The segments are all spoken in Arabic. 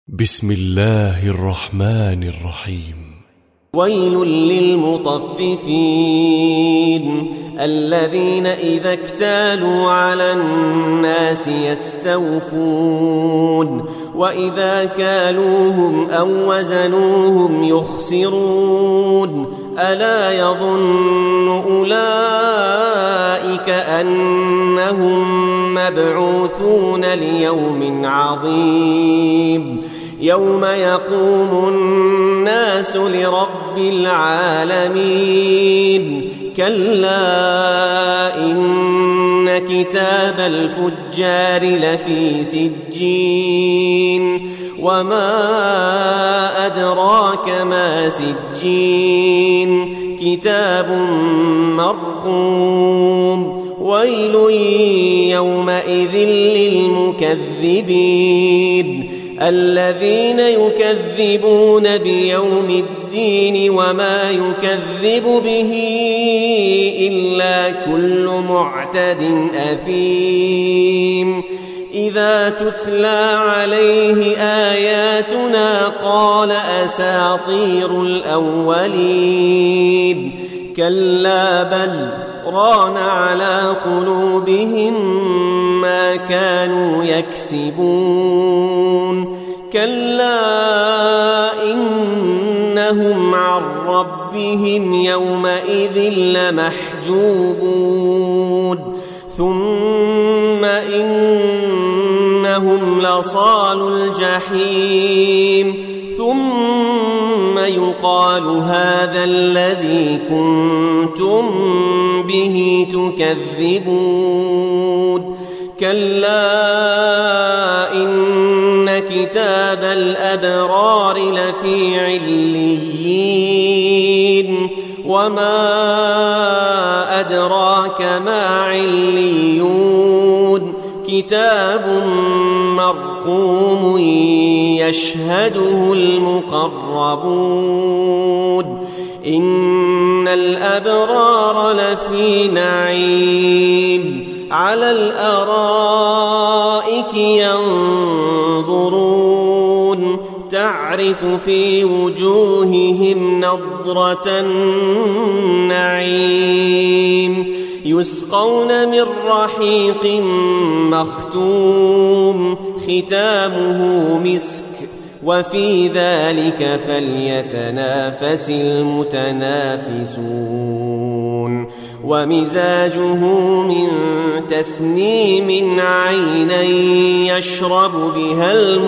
بسم الله الرحمن الرحيم. ويل للمطففين الذين إذا اكتالوا على الناس يستوفون وإذا كالوهم أو وزنوهم يخسرون ألا يظن أولئك أنهم مبعوثون ليوم عظيم يوم يقوم الناس لرب العالمين كلا إن كتاب الفجار لفي سجين وما أدراك ما سجين كتاب مرقوم ويل يومئذ للمكذبين الذين يكذبون بيوم الدين وما يكذب به إلا كل معتد أثيم إذا تتلى عليه آياتنا قال أساطير الأولين كلا بل ران على قلوبهم ما كانوا يكسبون كلا إنهم عن ربهم يومئذ لمحجوبون ثم إنهم لصالو الجحيم ثم يقال هذا الذي كنتم به تكذبون كلا إن كتاب الأبرار لفي عليين وما أدراك ما عليون كتاب مرقوم يشهده المقربون إن الأبرار لفي نعيم على الأرائك ينظرون تعرف في وجوههم نضرة النعيم يسقون من رحيق مختوم ختامه مسك وفي ذلك فليتنافس المتنافسون ومزاجه من تسنيم عينا يشرب بها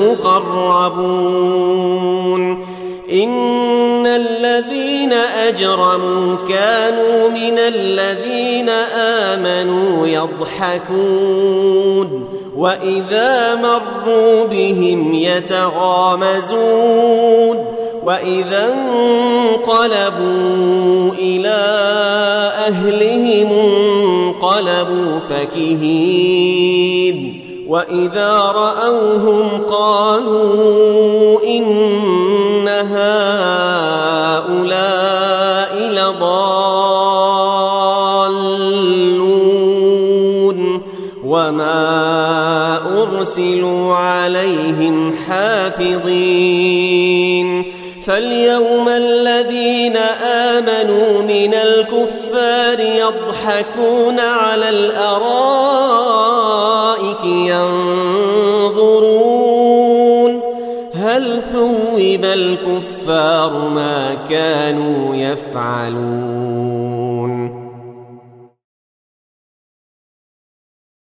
المقربون إن الذين أجرموا كانوا من الذين آمنوا يضحكون وإذا مروا بهم يتغامزون وإذا انقلبوا إلى أهلهم انقلبوا فكهين وإذا رأوهم قالوا إن هؤلاء لضالون وما أرسلوا عليهم حافظين فاليوم الذين آمنوا من الكفار يضحكون على الأرائك ينظرون هل ثوب الكفار ما كانوا يفعلون